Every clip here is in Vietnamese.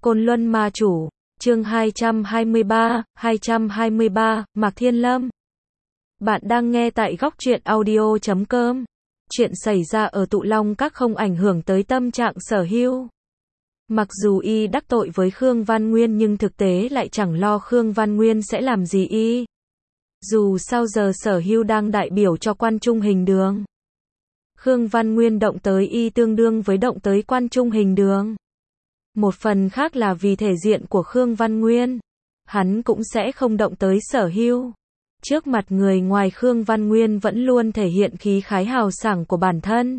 Côn Luân Ma Chủ, chương 223, Mạc Thiên Lâm. Bạn đang nghe tại Góc Truyện Audio.com. Chuyện xảy ra ở Tụ Long Các không ảnh hưởng tới tâm trạng Sở Hưu. Mặc dù y đắc tội với Khương Văn Nguyên nhưng thực tế lại chẳng lo Khương Văn Nguyên sẽ làm gì y. Dù sao giờ Sở Hưu đang đại biểu cho Quan Trung Hình Đường. Khương Văn Nguyên động tới y tương đương với động tới Quan Trung Hình Đường. Một phần khác là vì thể diện của Khương Văn Nguyên. Hắn cũng sẽ không động tới Sở Hưu. Trước mặt người ngoài Khương Văn Nguyên vẫn luôn thể hiện khí khái hào sảng của bản thân.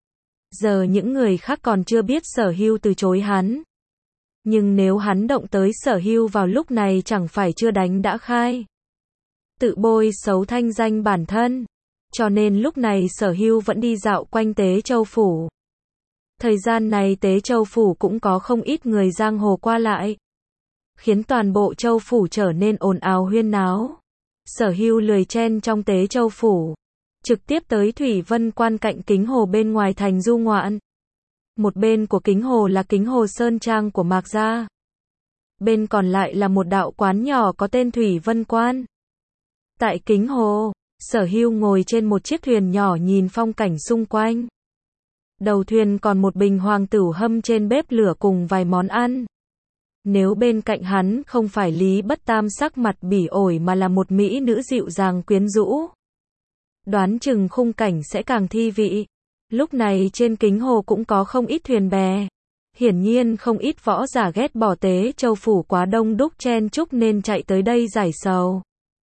Giờ những người khác còn chưa biết Sở Hưu từ chối hắn. Nhưng nếu hắn động tới Sở Hưu vào lúc này chẳng phải chưa đánh đã khai. Tự bôi xấu thanh danh bản thân. Cho nên lúc này Sở Hưu vẫn đi dạo quanh Tế Châu Phủ. Thời gian này Tế Châu Phủ cũng có không ít người giang hồ qua lại. Khiến toàn bộ Châu Phủ trở nên ồn ào huyên náo. Sở Hưu lười chen trong Tế Châu Phủ. Trực tiếp tới Thủy Vân Quan cạnh Kính Hồ bên ngoài thành du ngoạn. Một bên của Kính Hồ là Kính Hồ Sơn Trang của Mạc Gia. Bên còn lại là một đạo quán nhỏ có tên Thủy Vân Quan. Tại Kính Hồ, Sở Hưu ngồi trên một chiếc thuyền nhỏ nhìn phong cảnh xung quanh. Đầu thuyền còn một bình hoàng tửu hâm trên bếp lửa cùng vài món ăn. Nếu bên cạnh hắn không phải Lý Bất Tam sắc mặt bỉ ổi mà là một mỹ nữ dịu dàng quyến rũ, đoán chừng khung cảnh sẽ càng thi vị. Lúc này trên Kính Hồ cũng có không ít thuyền bè. Hiển nhiên không ít võ giả ghét bỏ Tế Châu Phủ quá đông đúc chen chúc nên chạy tới đây giải sầu.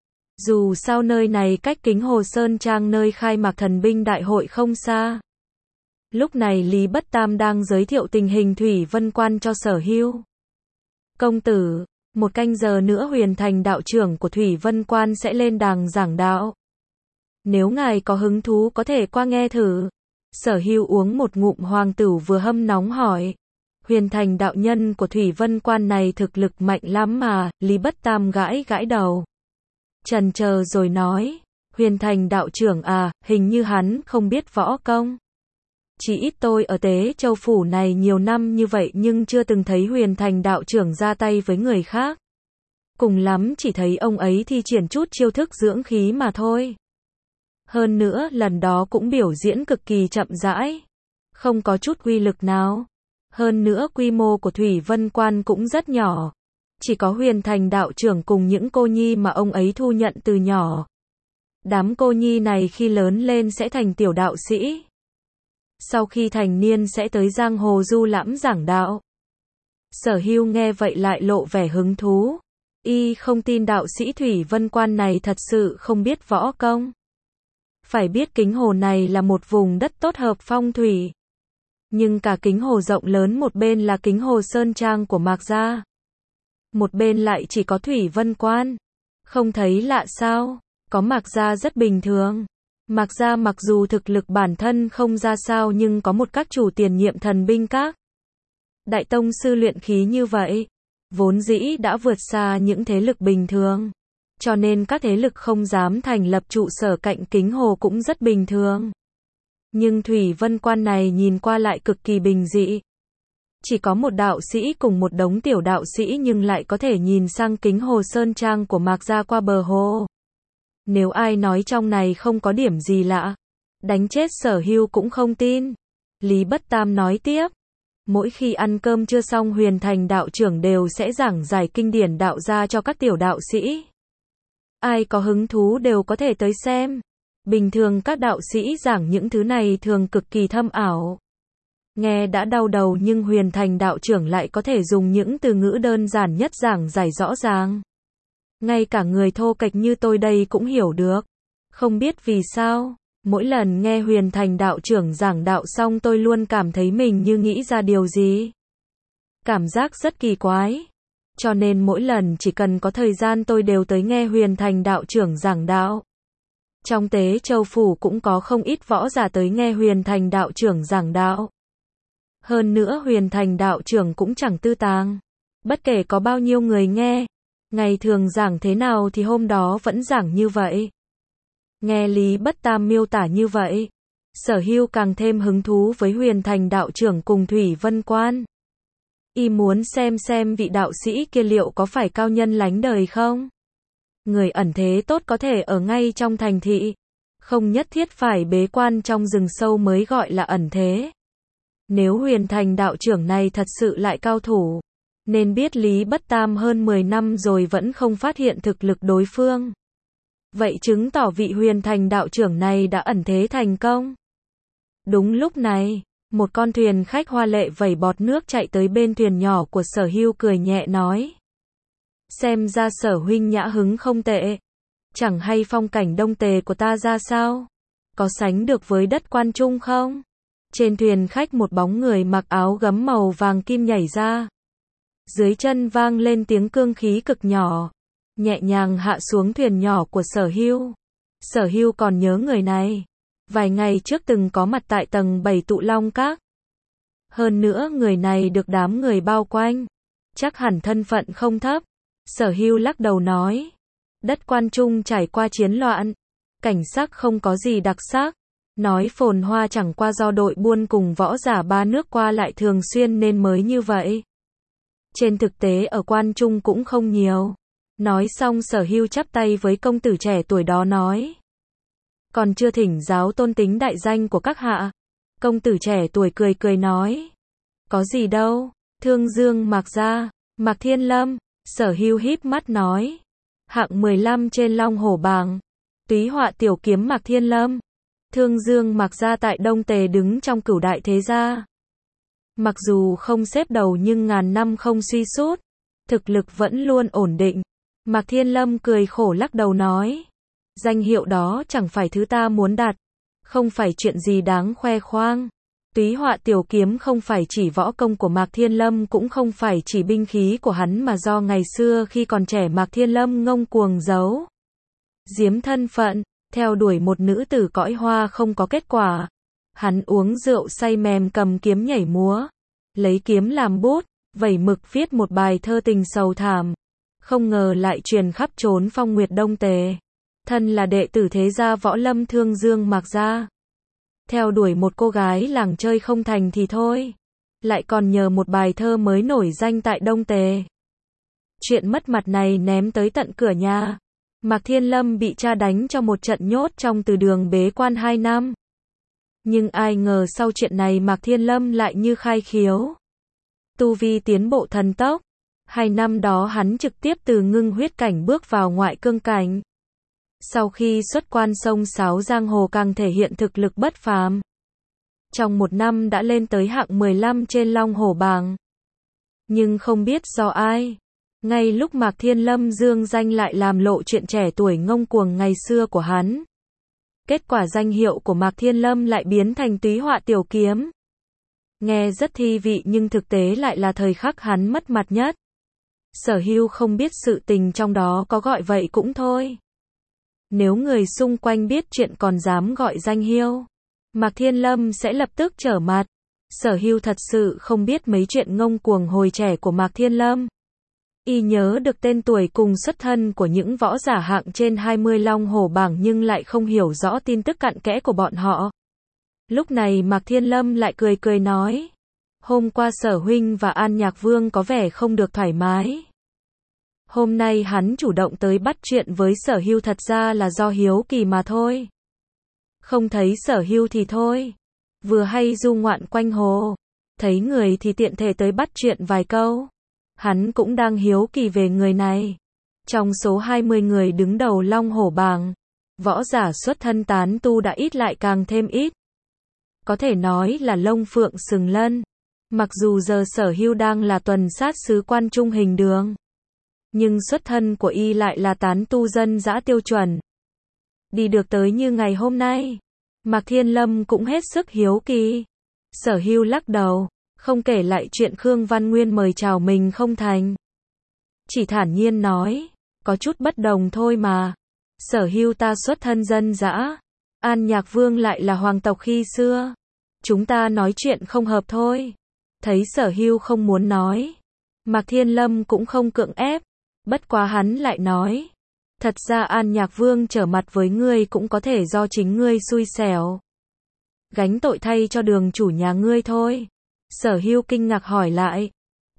Dù sao nơi này cách Kính Hồ Sơn Trang nơi khai mạc thần binh đại hội không xa. Lúc này Lý Bất Tam đang giới thiệu tình hình Thủy Vân Quan cho Sở Hưu. Công tử, một canh giờ nữa Huyền Thành đạo trưởng của Thủy Vân Quan sẽ lên đàng giảng đạo. Nếu ngài có hứng thú có thể qua nghe thử. Sở Hưu uống một ngụm hoàng tửu vừa hâm nóng hỏi. Huyền Thành đạo nhân của Thủy Vân Quan này thực lực mạnh lắm mà. Lý Bất Tam gãi gãi đầu. Chần chờ rồi nói. Huyền Thành đạo trưởng à, hình như hắn không biết võ công. Chỉ ít tôi ở Tế Châu Phủ này nhiều năm như vậy nhưng chưa từng thấy Huyền Thành đạo trưởng ra tay với người khác. Cùng lắm chỉ thấy ông ấy thi triển chút chiêu thức dưỡng khí mà thôi. Hơn nữa lần đó cũng biểu diễn cực kỳ chậm rãi. Không có chút uy lực nào. Hơn nữa quy mô của Thủy Vân Quan cũng rất nhỏ. Chỉ có Huyền Thành đạo trưởng cùng những cô nhi mà ông ấy thu nhận từ nhỏ. Đám cô nhi này khi lớn lên sẽ thành tiểu đạo sĩ. Sau khi thành niên sẽ tới giang hồ du lãm giảng đạo. Sở Hưu nghe vậy lại lộ vẻ hứng thú. Y không tin đạo sĩ Thủy Vân Quan này thật sự không biết võ công. Phải biết Kính Hồ này là một vùng đất tốt hợp phong thủy. Nhưng cả Kính Hồ rộng lớn một bên là Kính Hồ Sơn Trang của Mạc Gia. Một bên lại chỉ có Thủy Vân Quan. Không thấy lạ sao? Có Mạc Gia rất bình thường. Mạc Gia mặc dù thực lực bản thân không ra sao nhưng có một các chủ tiền nhiệm thần binh các. Đại tông sư luyện khí như vậy. Vốn dĩ đã vượt xa những thế lực bình thường. Cho nên các thế lực không dám thành lập trụ sở cạnh Kính Hồ cũng rất bình thường. Nhưng Thủy Vân Quan này nhìn qua lại cực kỳ bình dị. Chỉ có một đạo sĩ cùng một đống tiểu đạo sĩ nhưng lại có thể nhìn sang Kính Hồ Sơn Trang của Mạc Gia qua bờ hồ. Nếu ai nói trong này không có điểm gì lạ, đánh chết Sở Hưu cũng không tin. Lý Bất Tam nói tiếp. Mỗi khi ăn cơm trưa xong Huyền Thành đạo trưởng đều sẽ giảng giải kinh điển đạo gia cho các tiểu đạo sĩ. Ai có hứng thú đều có thể tới xem. Bình thường các đạo sĩ giảng những thứ này thường cực kỳ thâm ảo. Nghe đã đau đầu nhưng Huyền Thành đạo trưởng lại có thể dùng những từ ngữ đơn giản nhất giảng giải rõ ràng. Ngay cả người thô kệch như tôi đây cũng hiểu được. Không biết vì sao, mỗi lần nghe Huyền Thành đạo trưởng giảng đạo xong tôi luôn cảm thấy mình như nghĩ ra điều gì. Cảm giác rất kỳ quái. Cho nên mỗi lần chỉ cần có thời gian tôi đều tới nghe Huyền Thành đạo trưởng giảng đạo. Trong Tế Châu Phủ cũng có không ít võ giả tới nghe Huyền Thành đạo trưởng giảng đạo. Hơn nữa Huyền Thành đạo trưởng cũng chẳng tư tàng. Bất kể có bao nhiêu người nghe. Ngày thường giảng thế nào thì hôm đó vẫn giảng như vậy. Nghe Lý Bất Tam miêu tả như vậy, Sở Hưu càng thêm hứng thú với Huyền Thành đạo trưởng cùng Thủy Vân Quan. Y muốn xem vị đạo sĩ kia liệu có phải cao nhân lánh đời không? Người ẩn thế tốt có thể ở ngay trong thành thị, không nhất thiết phải bế quan trong rừng sâu mới gọi là ẩn thế. Nếu Huyền Thành đạo trưởng này thật sự lại cao thủ, nên biết Lý Bất Tam hơn 10 năm rồi vẫn không phát hiện thực lực đối phương. Vậy chứng tỏ vị Huyền Thành đạo trưởng này đã ẩn thế thành công. Đúng lúc này, một con thuyền khách hoa lệ vẩy bọt nước chạy tới bên thuyền nhỏ của Sở Hưu, cười nhẹ nói: xem ra Sở huynh nhã hứng không tệ. Chẳng hay phong cảnh Đông Tề của ta ra sao? Có sánh được với đất Quan Trung không? Trên thuyền khách một bóng người mặc áo gấm màu vàng kim nhảy ra. Dưới chân vang lên tiếng cương khí cực nhỏ, nhẹ nhàng hạ xuống thuyền nhỏ của Sở Hưu. Sở Hưu còn nhớ người này. Vài ngày trước từng có mặt tại tầng 7 Tụ Long Các. Hơn nữa người này được đám người bao quanh, chắc hẳn thân phận không thấp. Sở Hưu lắc đầu nói: đất Quan Trung trải qua chiến loạn, cảnh sắc không có gì đặc sắc. Nói phồn hoa chẳng qua do đội buôn cùng võ giả ba nước qua lại thường xuyên nên mới như vậy. Trên thực tế ở Quan Trung cũng không nhiều. Nói xong Sở Hưu chắp tay với công tử trẻ tuổi đó nói: còn chưa thỉnh giáo tôn tính đại danh của các hạ. Công tử trẻ tuổi cười cười nói: có gì đâu, Thương Dương Mạc Gia, Mạc Thiên Lâm. Sở Hưu híp mắt nói: hạng 15 trên Long Hổ bảng, túy họa tiểu kiếm Mạc Thiên Lâm. Thương Dương Mạc Gia tại Đông Tề đứng trong cửu đại thế gia. Mặc dù không xếp đầu nhưng ngàn năm không suy sút, thực lực vẫn luôn ổn định. Mạc Thiên Lâm cười khổ lắc đầu nói: danh hiệu đó chẳng phải thứ ta muốn đặt, không phải chuyện gì đáng khoe khoang. Túy họa tiểu kiếm không phải chỉ võ công của Mạc Thiên Lâm, cũng không phải chỉ binh khí của hắn, mà do ngày xưa khi còn trẻ Mạc Thiên Lâm ngông cuồng giấu giếm thân phận, theo đuổi một nữ tử cõi hoa không có kết quả. Hắn uống rượu say mềm cầm kiếm nhảy múa, lấy kiếm làm bút, vẩy mực viết một bài thơ tình sầu thảm. Không ngờ lại truyền khắp chốn phong nguyệt Đông Tề. Thân là đệ tử thế gia võ lâm Thương Dương Mạc Gia, theo đuổi một cô gái làng chơi không thành thì thôi, lại còn nhờ một bài thơ mới nổi danh tại Đông Tề. Chuyện mất mặt này ném tới tận cửa nhà. Mạc Thiên Lâm bị cha đánh cho một trận, nhốt trong từ đường bế quan 2 năm. Nhưng ai ngờ sau chuyện này Mạc Thiên Lâm lại như khai khiếu, tu vi tiến bộ thần tốc. 2 năm đó hắn trực tiếp từ ngưng huyết cảnh bước vào ngoại cương cảnh. Sau khi xuất quan xông xáo giang hồ càng thể hiện thực lực bất phàm. Trong 1 năm đã lên tới hạng 15 trên Long Hổ bảng. Nhưng không biết do ai, ngay lúc Mạc Thiên Lâm dương danh lại làm lộ chuyện trẻ tuổi ngông cuồng ngày xưa của hắn. Kết quả danh hiệu của Mạc Thiên Lâm lại biến thành túy họa tiểu kiếm. Nghe rất thi vị nhưng thực tế lại là thời khắc hắn mất mặt nhất. Sở Hưu không biết sự tình trong đó có gọi vậy cũng thôi. Nếu người xung quanh biết chuyện còn dám gọi danh hiệu Mạc Thiên Lâm sẽ lập tức trở mặt. Sở Hưu thật sự không biết mấy chuyện ngông cuồng hồi trẻ của Mạc Thiên Lâm. Y nhớ được tên tuổi cùng xuất thân của những võ giả hạng trên 20 Long Hổ bảng nhưng lại không hiểu rõ tin tức cặn kẽ của bọn họ. Lúc này Mạc Thiên Lâm lại cười cười nói: hôm qua Sở huynh và An Nhạc Vương có vẻ không được thoải mái. Hôm nay hắn chủ động tới bắt chuyện với Sở Hưu thật ra là do hiếu kỳ mà thôi. Không thấy Sở Hưu thì thôi, vừa hay du ngoạn quanh hồ, thấy người thì tiện thể tới bắt chuyện vài câu. Hắn cũng đang hiếu kỳ về người này. Trong số 20 người đứng đầu Long Hổ bảng, võ giả xuất thân tán tu đã ít lại càng thêm ít. Có thể nói là lông phượng sừng lân. Mặc dù giờ Sở Hưu đang là tuần sát sứ Quan Trung hình đường, nhưng xuất thân của y lại là tán tu dân dã tiêu chuẩn. Đi được tới như ngày hôm nay, Mạc Thiên Lâm cũng hết sức hiếu kỳ. Sở Hưu lắc đầu, không kể lại chuyện Khương Văn Nguyên mời chào mình không thành. Chỉ thản nhiên nói: có chút bất đồng thôi mà. Sở Hưu ta xuất thân dân dã, An Nhạc Vương lại là hoàng tộc khi xưa. Chúng ta nói chuyện không hợp thôi. Thấy Sở Hưu không muốn nói, Mạc Thiên Lâm cũng không cưỡng ép. Bất quá hắn lại nói: thật ra An Nhạc Vương trở mặt với ngươi cũng có thể do chính ngươi xui xẻo, gánh tội thay cho đường chủ nhà ngươi thôi. Sở Hưu kinh ngạc hỏi lại: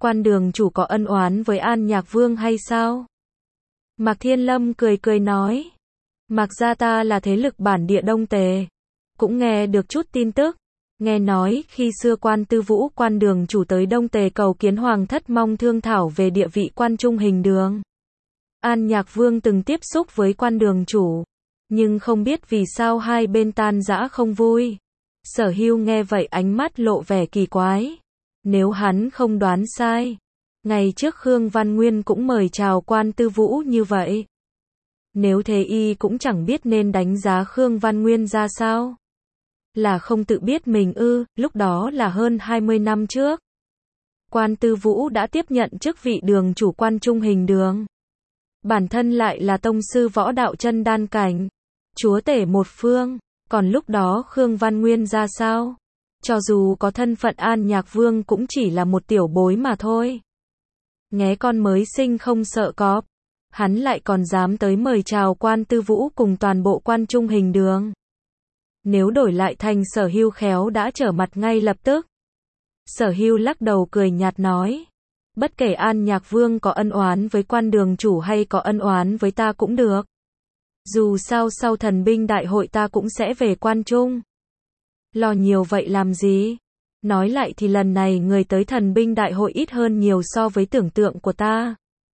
Quan đường chủ có ân oán với An Nhạc Vương hay sao? Mạc Thiên Lâm cười cười nói. Mạc gia ta là thế lực bản địa Đông Tề. Cũng nghe được chút tin tức. Nghe nói khi xưa Quan Tư Vũ quan đường chủ tới Đông Tề cầu kiến Hoàng thất mong thương thảo về địa vị Quan Trung Hình Đường. An Nhạc Vương từng tiếp xúc với Quan đường chủ. Nhưng không biết vì sao hai bên tan rã không vui. Sở Hưu nghe vậy ánh mắt lộ vẻ kỳ quái. Nếu hắn không đoán sai, ngày trước Khương Văn Nguyên cũng mời chào Quan Tư Vũ như vậy. Nếu thế y cũng chẳng biết nên đánh giá Khương Văn Nguyên ra sao. Là không tự biết mình ư? Lúc đó là hơn 20 năm trước. Quan Tư Vũ đã tiếp nhận chức vị đường chủ Quan Trung Hình Đường. Bản thân lại là tông sư võ đạo chân đan cảnh, chúa tể một phương. Còn lúc đó Khương Văn Nguyên ra sao? Cho dù có thân phận An Nhạc Vương cũng chỉ là một tiểu bối mà thôi. Nghé con mới sinh không sợ cọp. Hắn lại còn dám tới mời chào Quan Tư Vũ cùng toàn bộ Quan Trung Hình Đường. Nếu đổi lại thành Sở Hưu khéo đã trở mặt ngay lập tức. Sở Hưu lắc đầu cười nhạt nói. Bất kể An Nhạc Vương có ân oán với Quan đường chủ hay có ân oán với ta cũng được. Dù sao sau thần binh đại hội ta cũng sẽ về Quan Trung. Lo nhiều vậy làm gì? Nói lại thì lần này người tới thần binh đại hội ít hơn nhiều so với tưởng tượng của ta.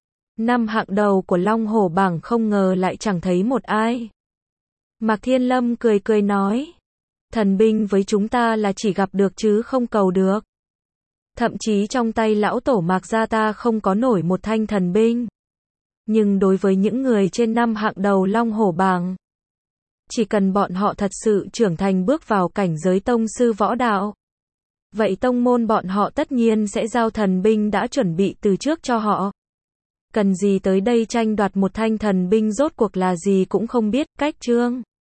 5 hạng đầu của Long Hổ bảng không ngờ lại chẳng thấy một ai. Mạc Thiên Lâm cười cười nói. Thần binh với chúng ta là chỉ gặp được chứ không cầu được. Thậm chí trong tay lão tổ Mạc gia ta không có nổi một thanh thần binh. Nhưng đối với những người trên 5 hạng đầu Long Hổ bảng, chỉ cần bọn họ thật sự trưởng thành bước vào cảnh giới tông sư võ đạo, vậy tông môn bọn họ tất nhiên sẽ giao thần binh đã chuẩn bị từ trước cho họ. Cần gì tới đây tranh đoạt một thanh thần binh rốt cuộc là gì cũng không biết, cách chương.